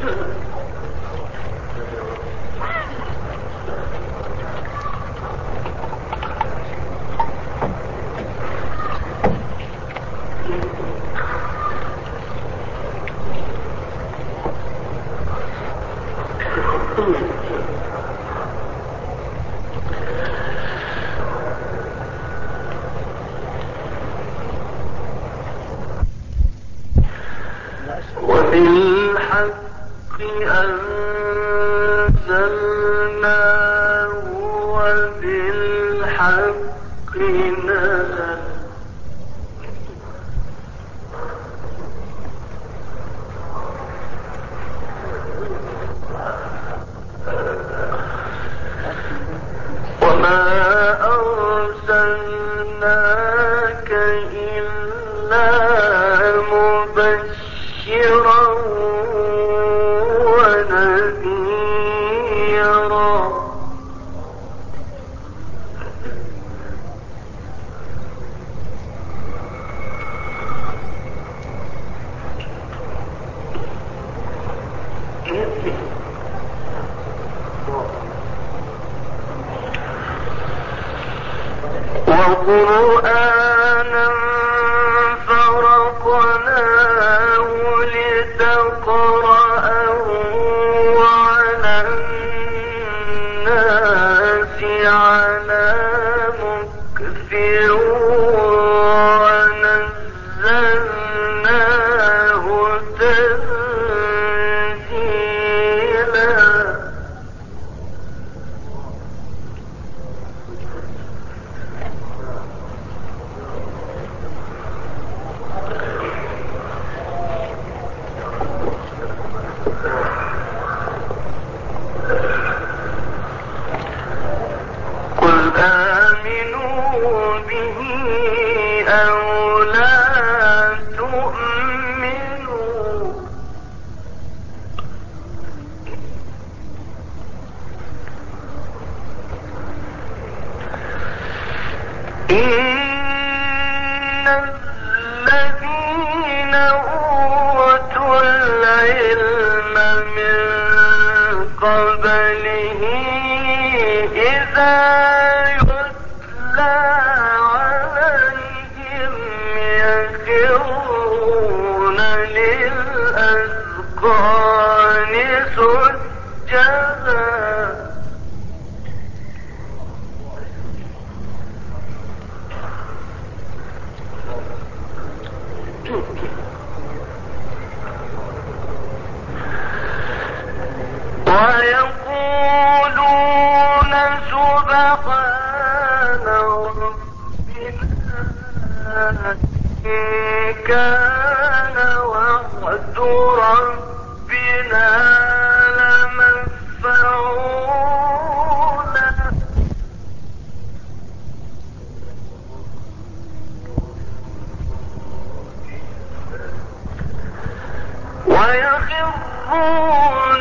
وبالحق أنزلناه وبالحق نزل وما أرسلناك إلا مبشرا ونذيرا وقرآنا فرقناه لتقرأه على الناس على مكث ونزلناه تنزيلا قل آمنوا به أو لا تؤمنوا إن الذين أوتوا العلم من قبله إذا يتلى عليهم يخرون للأذقان سجدا ويقولون سبحان ربنا إن كان وعد ربنا لمفعولا ويخرون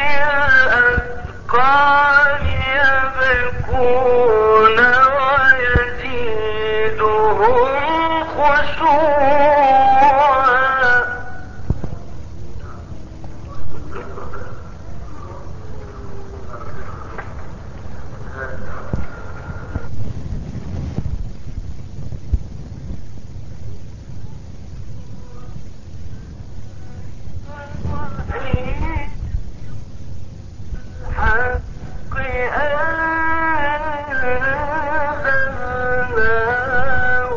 للأذقان يبكون ويزيدهم خشوعا حق أنزلناه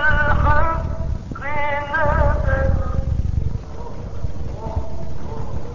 وبالحق نزل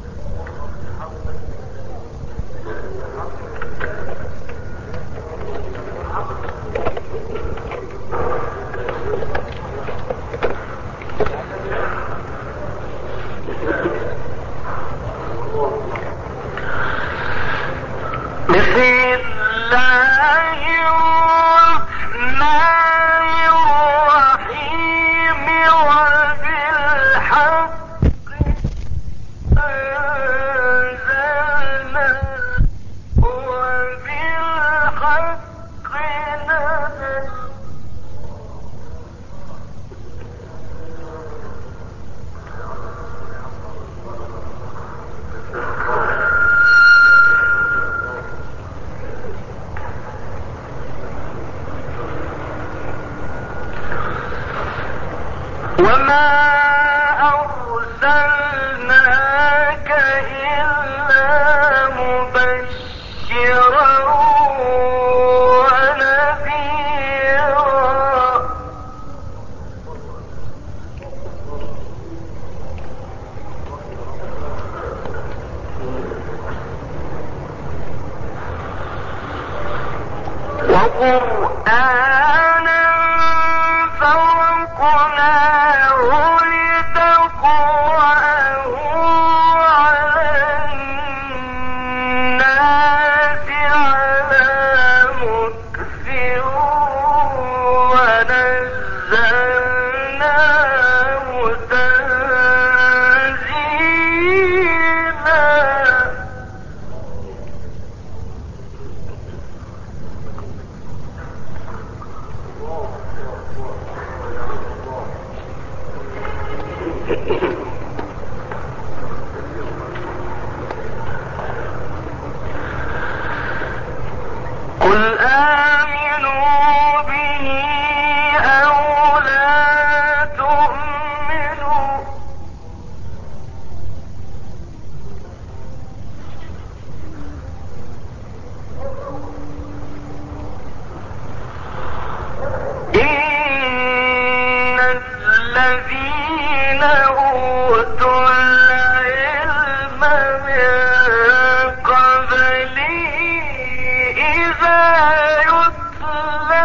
أرسلناك إلا مبشرا ونذيرا. وقرآنا فرقناه لتقرأه على الناس على مكث ونزلناه تنزيلا. قل آمنوا به أو لا تؤمنوا إن الذين أوتوا العلم من قبله إذا يتلى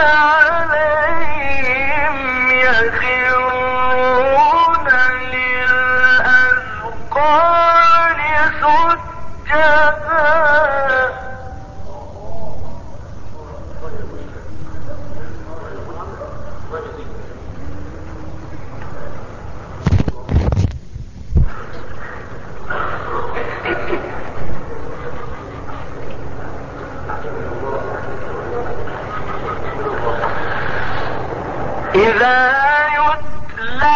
عليهم يخرون للأذقان سجدا. إذا يتلى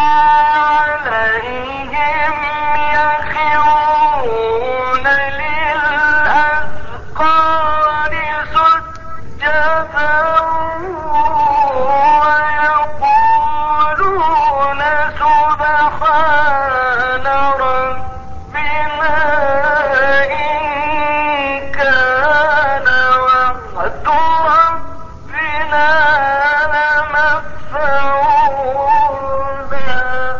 عليهم يخرون للأذقان سجدا ويقولون سبحان ربنا إن كان وعد ربنا لمفعولا.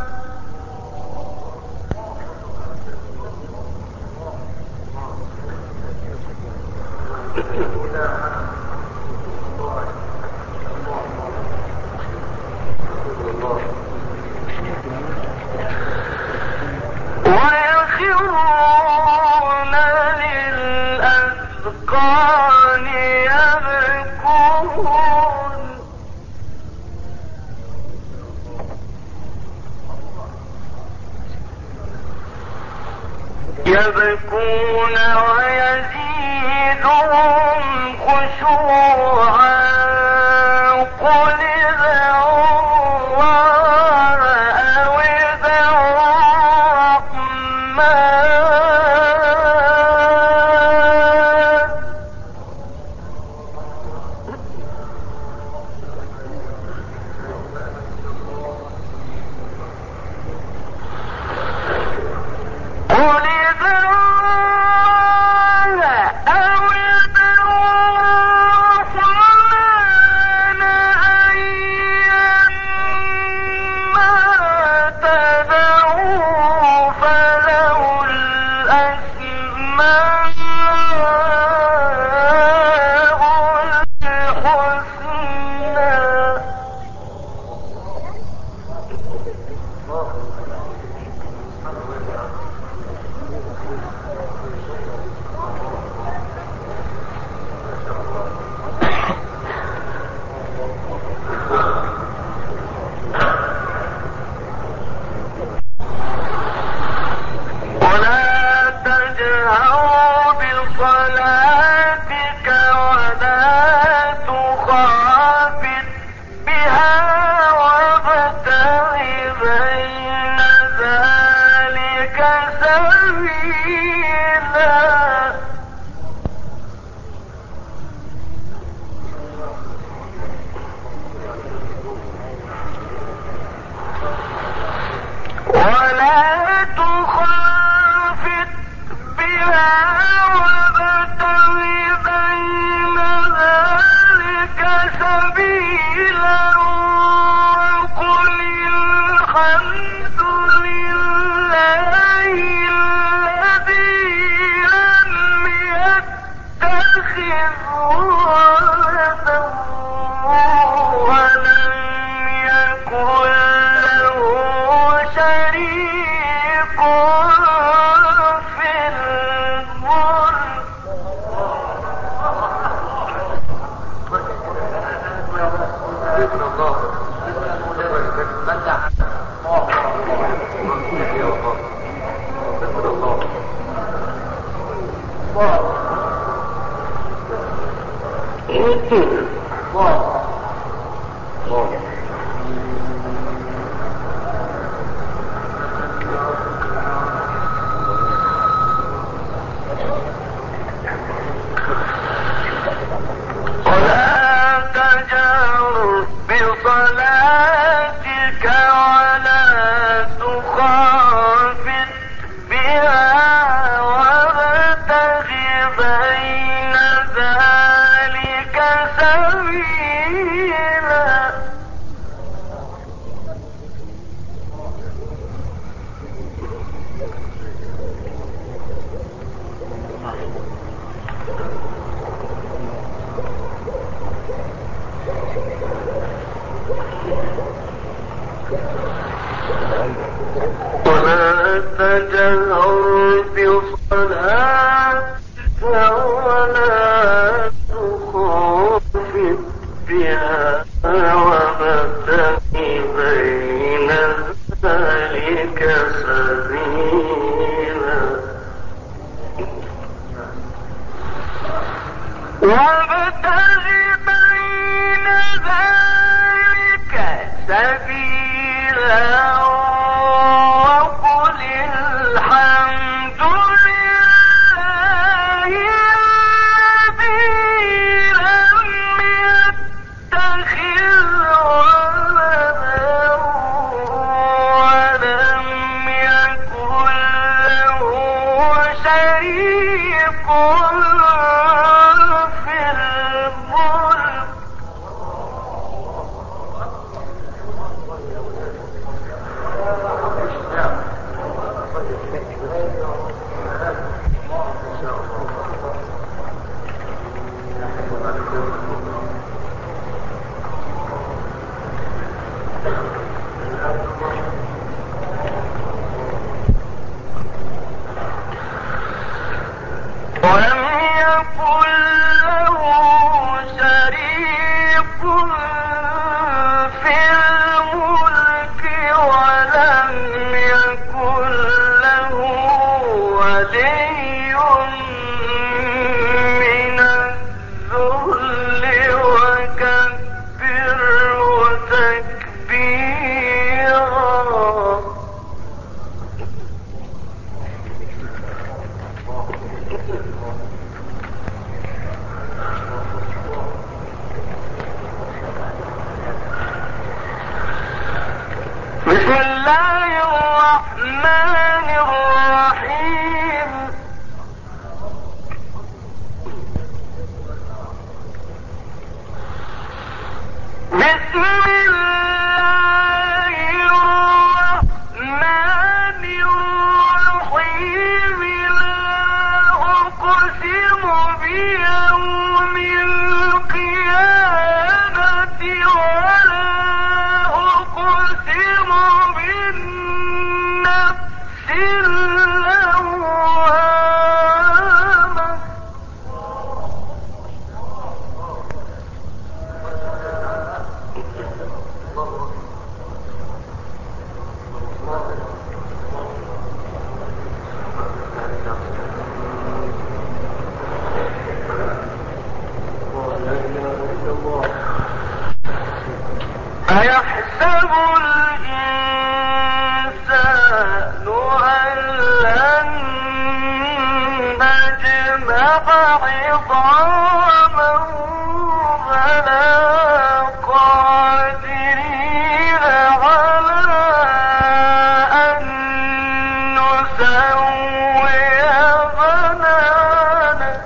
ويخرون للأذقان يبكون ويزيدهم خشوعا. قل ادعوا الله أو ادعوا الرحمن قل ولا تخافت تجهر بصلاتك ولا تخافت بها وابتغ بين ذلك سبيلا وابتغ بين ذلك سبيلا وقل الحمد لله الذي لم يتخذ ولدا ولم يكن له شريك في الملك ولم يكن له شريك في الملك ولم يكن له ولي من الذل وكبره تكبيرا بسم الله الرحمن الرحيم بسم الله الرحمن الرحيم لا أقسم بيوم القيامة ولا أقسم بالنفس اللوامة أيحسب الإنسان أن لن نجمع عظامه بلى قادرين على أن نسوي بنانه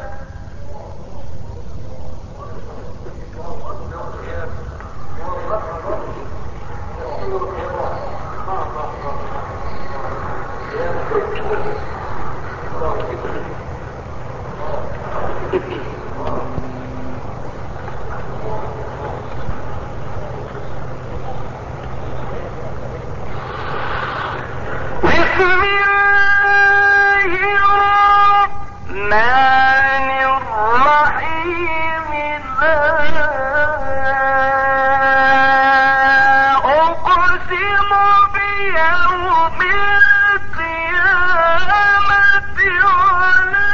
بسم الله الرحمن الرحيم لا أقسم بيوم القيامة ولا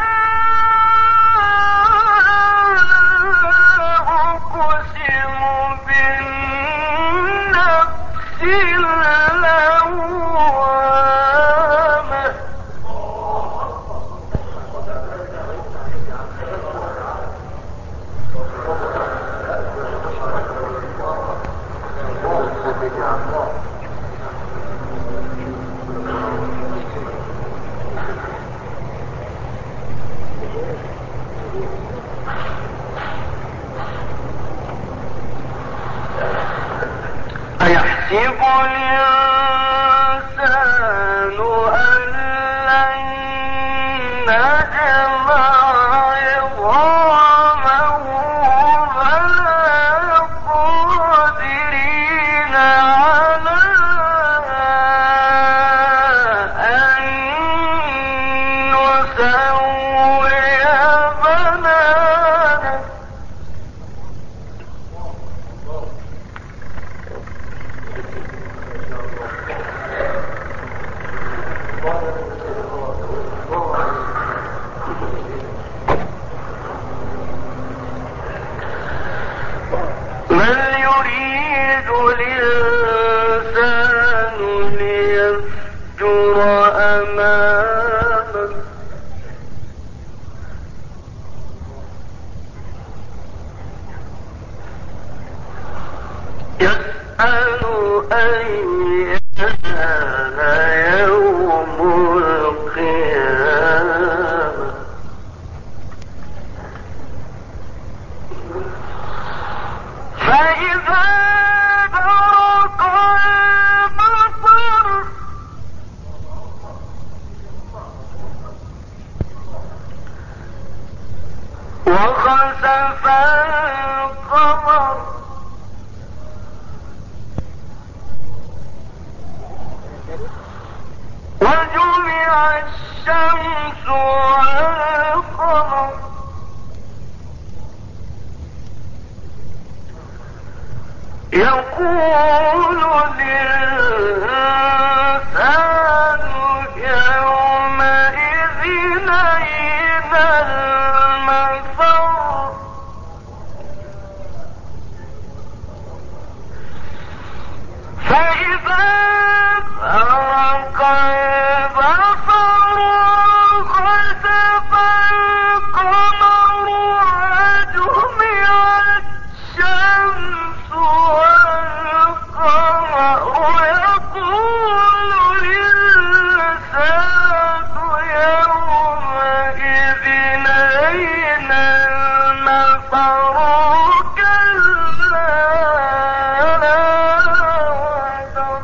أقسم بالنفس اللوامة أيحسب الإنسان أن لن نجمع عظامه بلى قادرين على أن بنانه بل يريد الإنسان ليفجر أمامه يسأل أيان يوم القيامة فإذا برق البصر وخسف القمر وجمع الشمس والقمر يقول الإنسان يومئذ أين المفر فإذا برق البصر وخسف القمر وجمع الشمس والقمر يقول الإنسان يومئذ أين المفر كلا لا وزر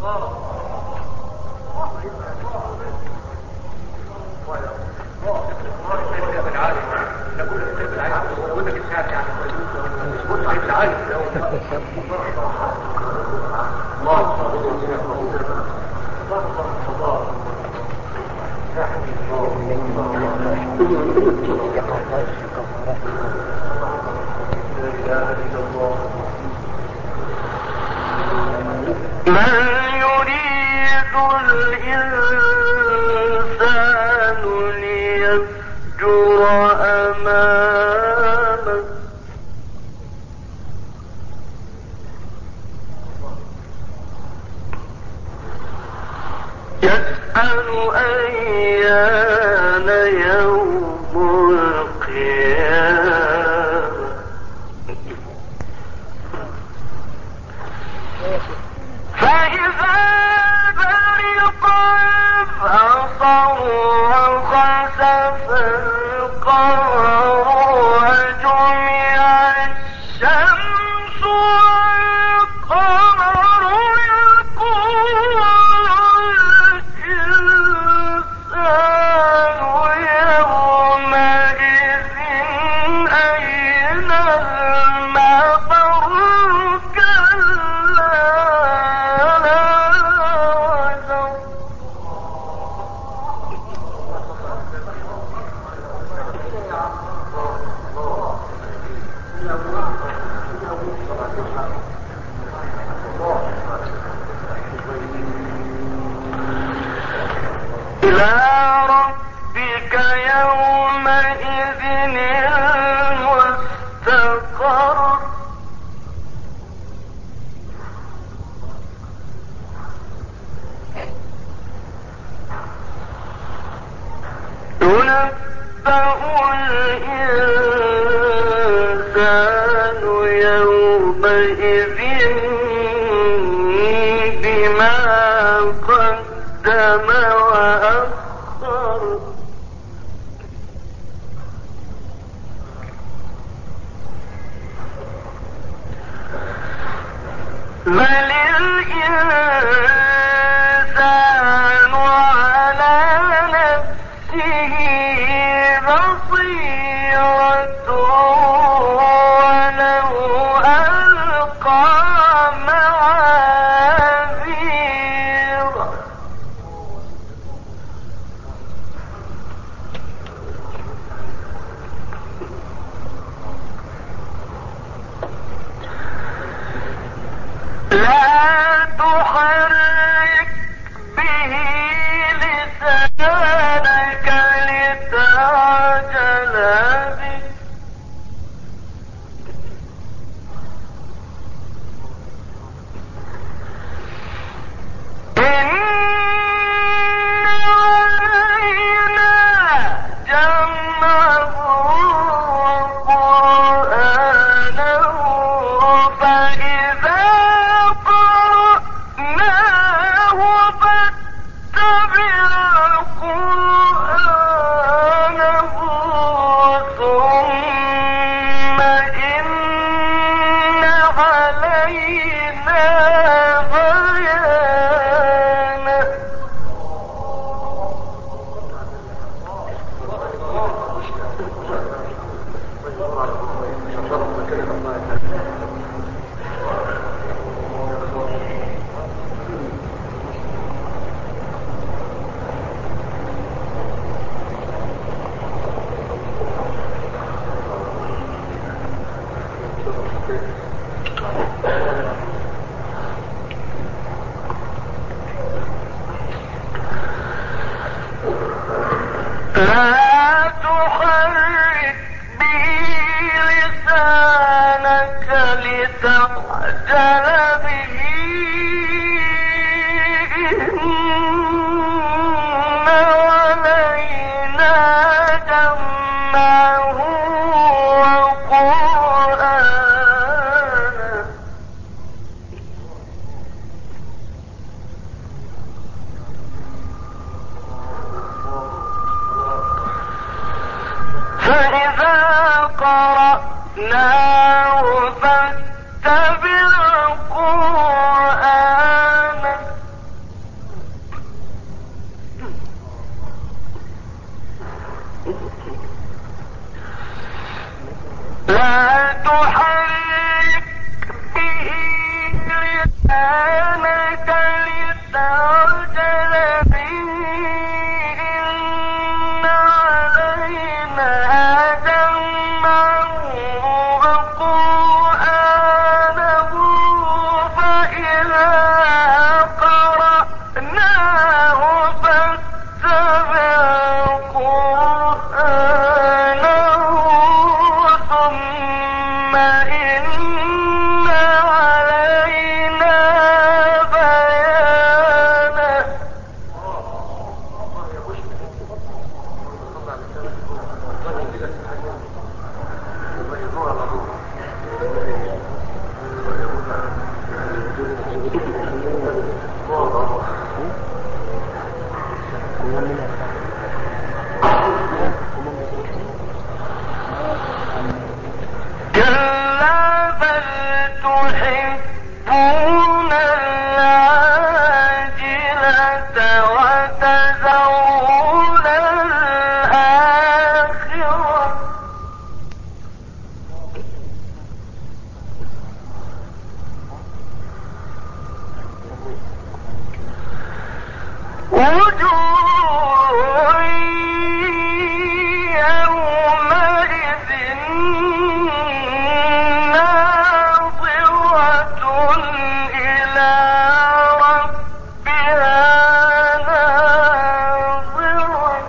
بل يريد الإنسان ليفجر أمامه يسأل أيان يوم القيامة فإذا برق البصر وخسف القمر وجمع الشمس والقمر يقول الإنسان يومئذ أين المفر كلا لا وزر إلى ربك يومئذ المستقر ينبأ الإنسان يومئذ بما قدم وأخر بل الإنسان على نفسه بصيرة ولو ألقى معاذيره لا تحرك به لسانك لتعجل به إن علينا جمعه وقرآنه فإذا قرأناه فاتبع قرآنه لا تحرك به لسانك لتعجل به إن علينا جمعه وقرآنه فإذا قرأناه فاتبع قرآنه ثم إن علينا بيانه كلا بل تحبون العاجلة وتذرون الآخرة وجوه يومئذ ناظرة إلى ربها ناظرة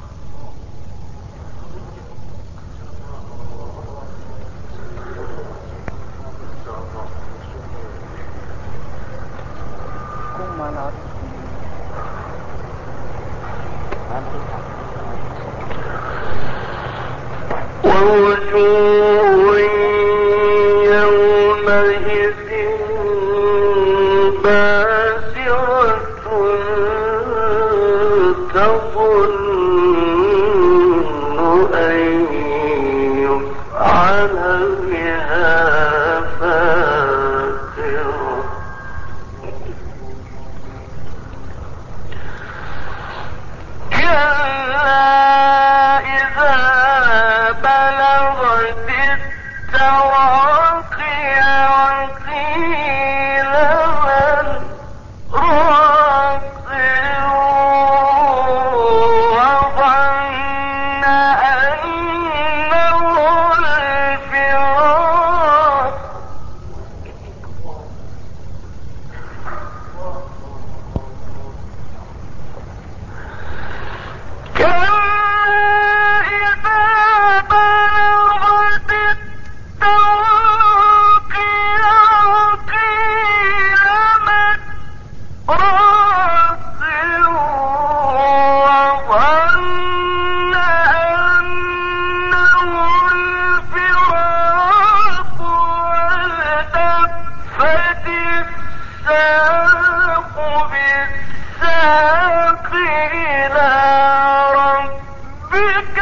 ووجوه يومئذ باسرة تظن أن يفعل بها فاقرة كلا إذا بلغت التراقي وقيل من راق وظن أنه الفراق كلا إذا بلغت التراقي وقيل من راق وظن أنه الفراق والتفت الساق بالساق إلى ربك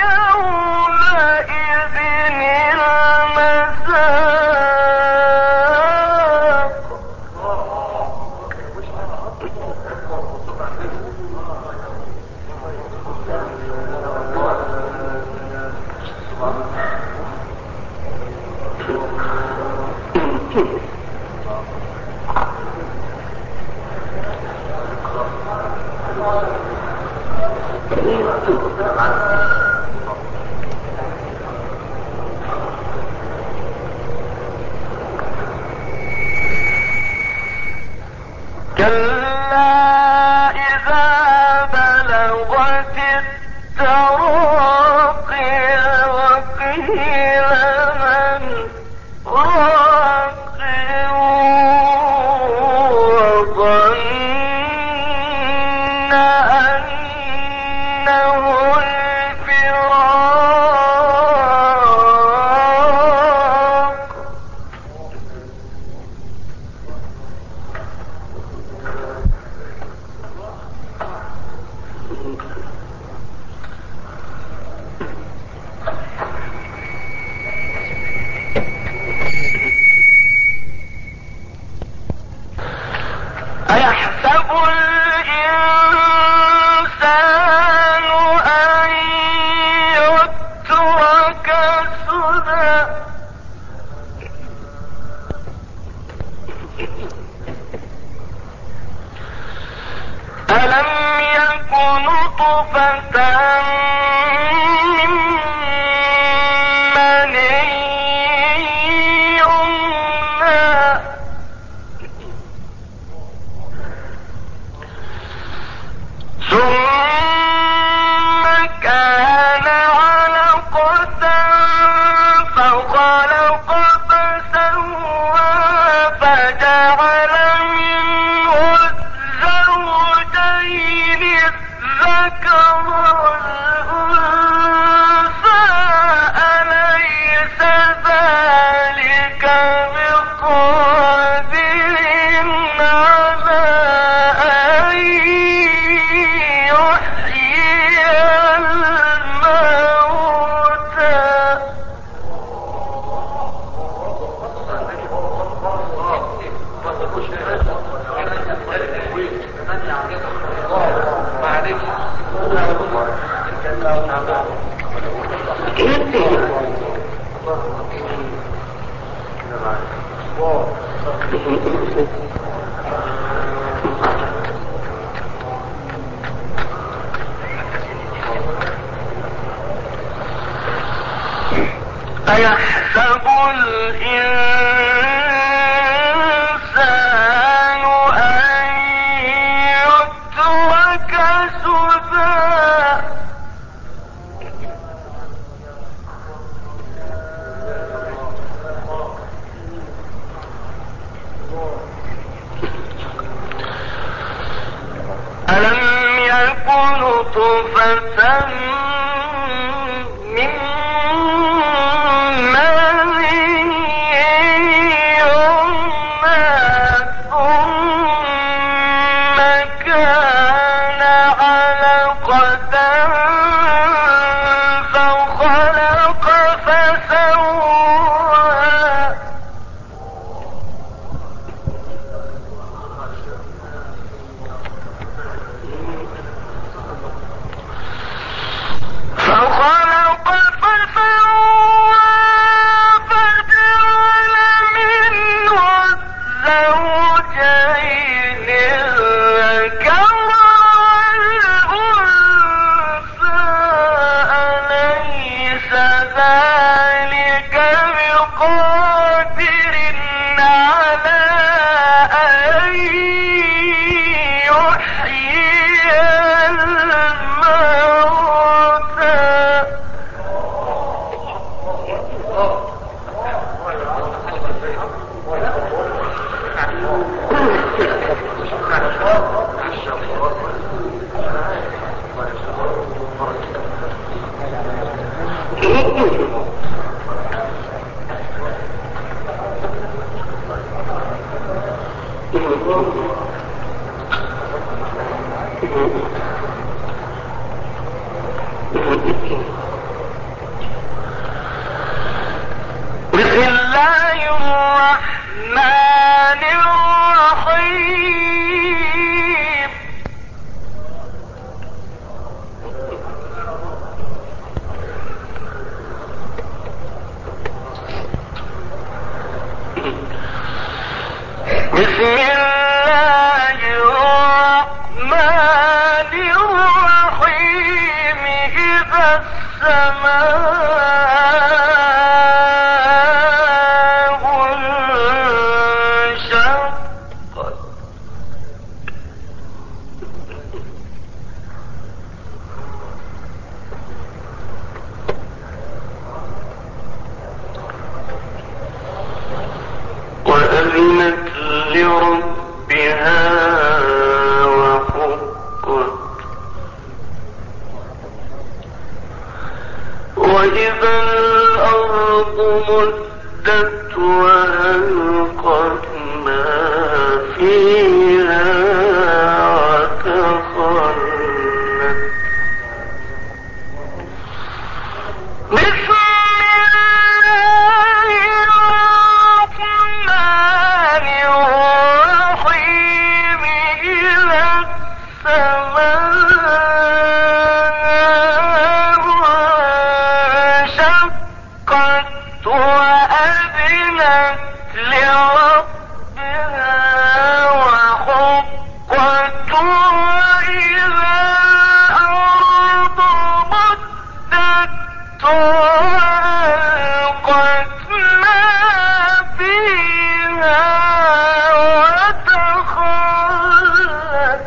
يومئذ المساق كلا إذا بلغت أيحسب الإنسان أن يترك سدى ألم يكن نطفة من ماء يمنى ثم كان علقة فخلق فسوى فخلق فسوى فجعل منه الزوجين الذكر والأنثى أليس ذلك بقادر على أن يحيي الموتى بسم الله الرحمن الرحيم بسم الله الرحمن الرحيم إذا السماء انشقت وأذنت لربها وحقت وإذا الأرض مدت وألقت ما فيها وتخلت بسم الله الرحمن الرحيم إذا السماء انشقت وأذنت لربها وحقت وإذا الأرض مدت وألقت ما فيها وتخلت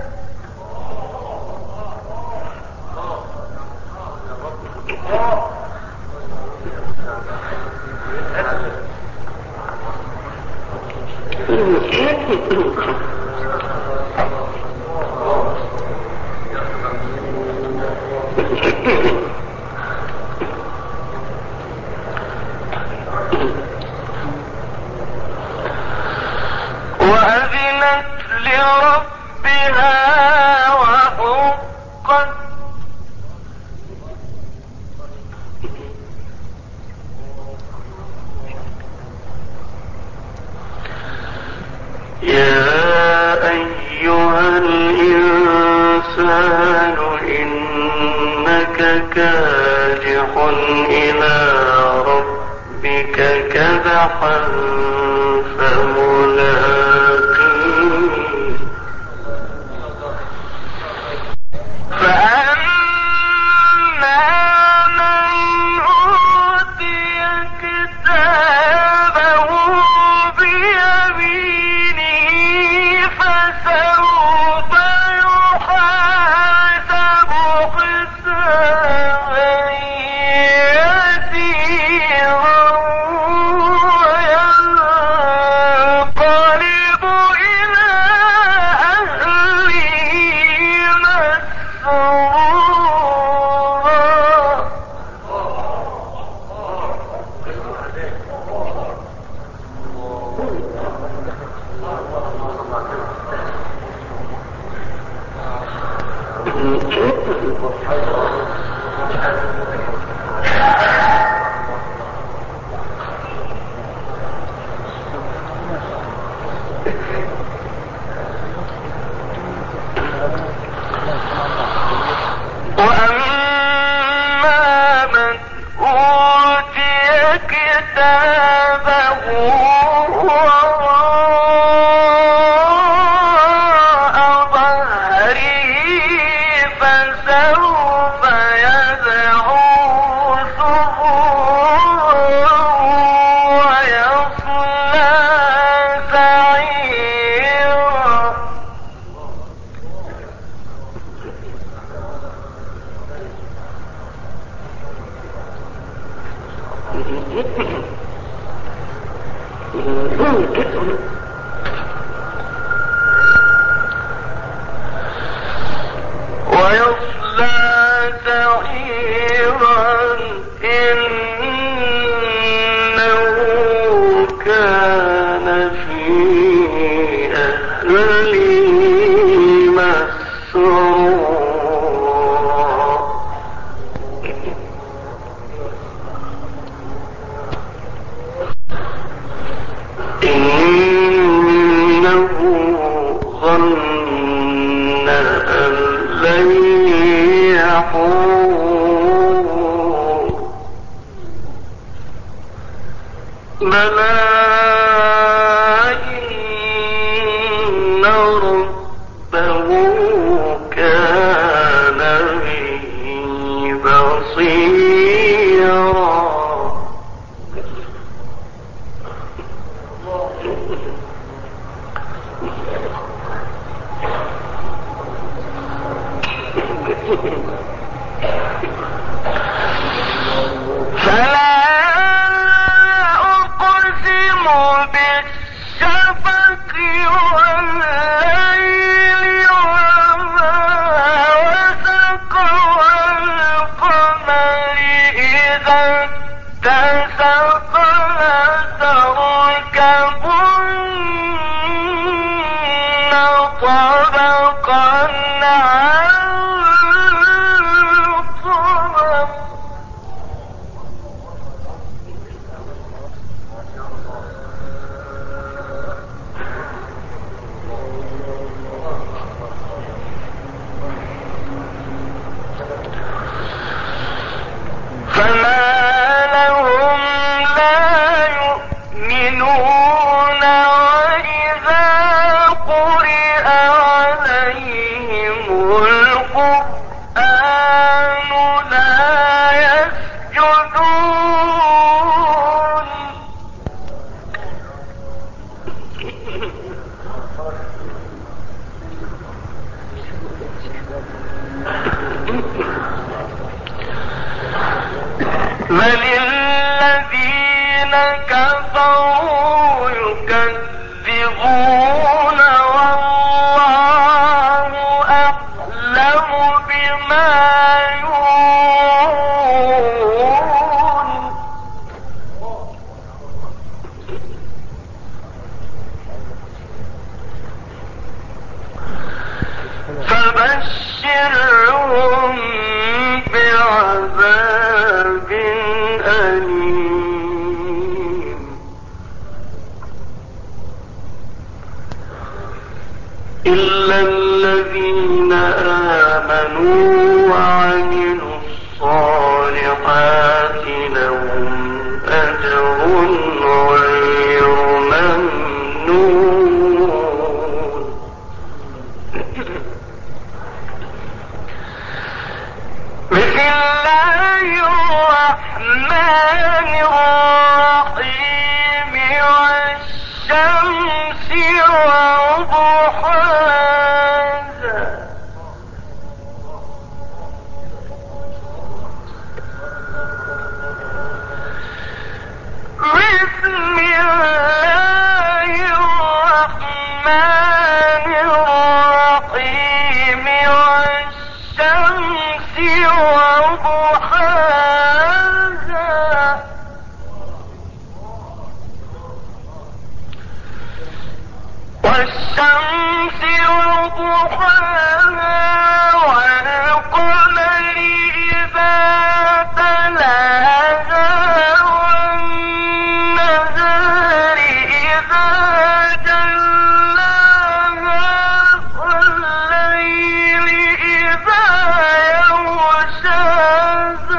وأذنت لربها وحقت يا أيها الإنسان إنك كادح إلى ربك كدحا فملاقيه فأما من أوتي كتابه بيمينه فسوف يحاسب حسابا يسيرا وينقلب إلى أهله مسرورا وأما من أوتي كتابه وراء ظهره فسوف يدعو ثبورا ويصلى سعيرا ويصلى سعيرا إنه كان في أهله مسرورا إنه ظن أن لن يحور بلى إن ربه كان به بصيرا فلا أقسم بالشفق فما لهم لا يؤمنون وإذا قرئ عليهم القرآن لا يسجدون بل الذين كفروا يكذبون والله أعلم بما يوعون فبشرهم بعذاب أليم إلا الذين آمنوا وعملوا الصالحات لهم أجر غير ممنون بسم الله الرحمن الرحيم والشمس وضحاها بسم الله الرحمن الرحيم والشمس وضحاها والشمس وضحاها والقمر إذا تلاها والنهار إذا جلاها والليل إذا يغشاها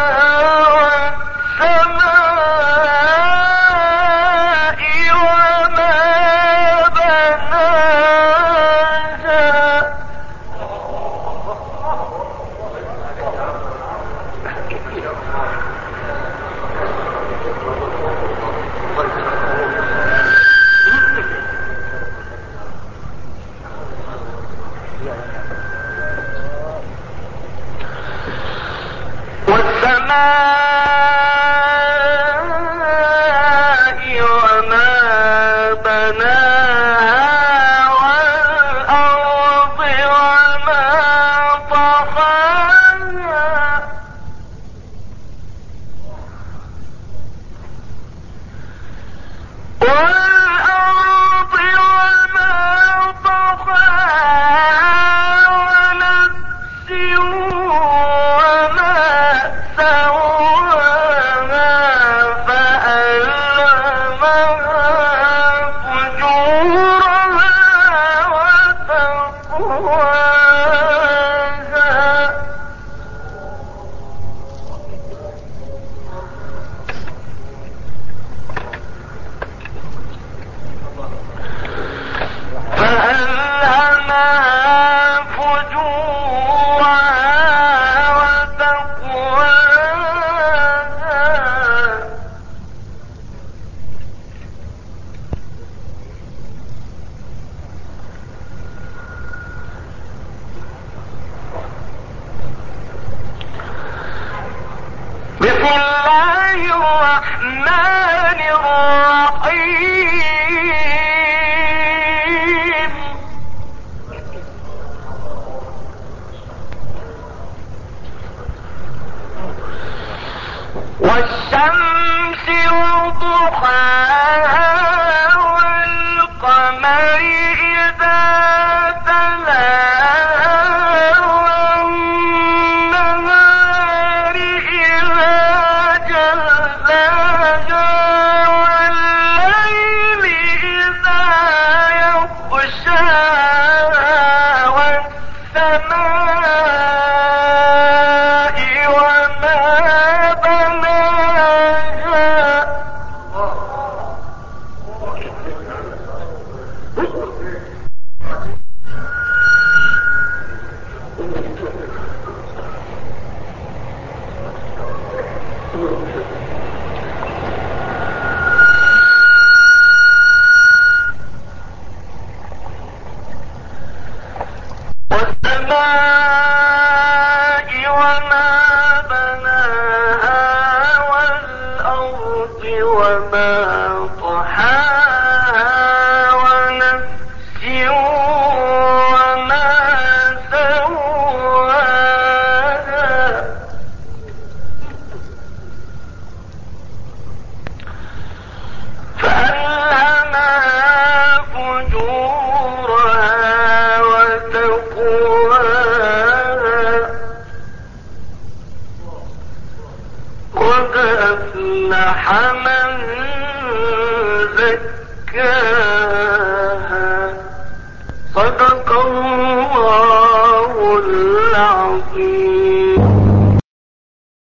والسماء وما بناها والسماء وما بناها والأرض وما طحاها والأرض وما طحاها ونفس وما سواها فألهمها فجورها وتقواها فألهمها فجورها وتقواها بسم الله الرحمن الرحيم والشمس وضحاها والقمر إذا تلاها والنهار إذا جلاها والليل إذا يغشاها والسماء وما اللهم صل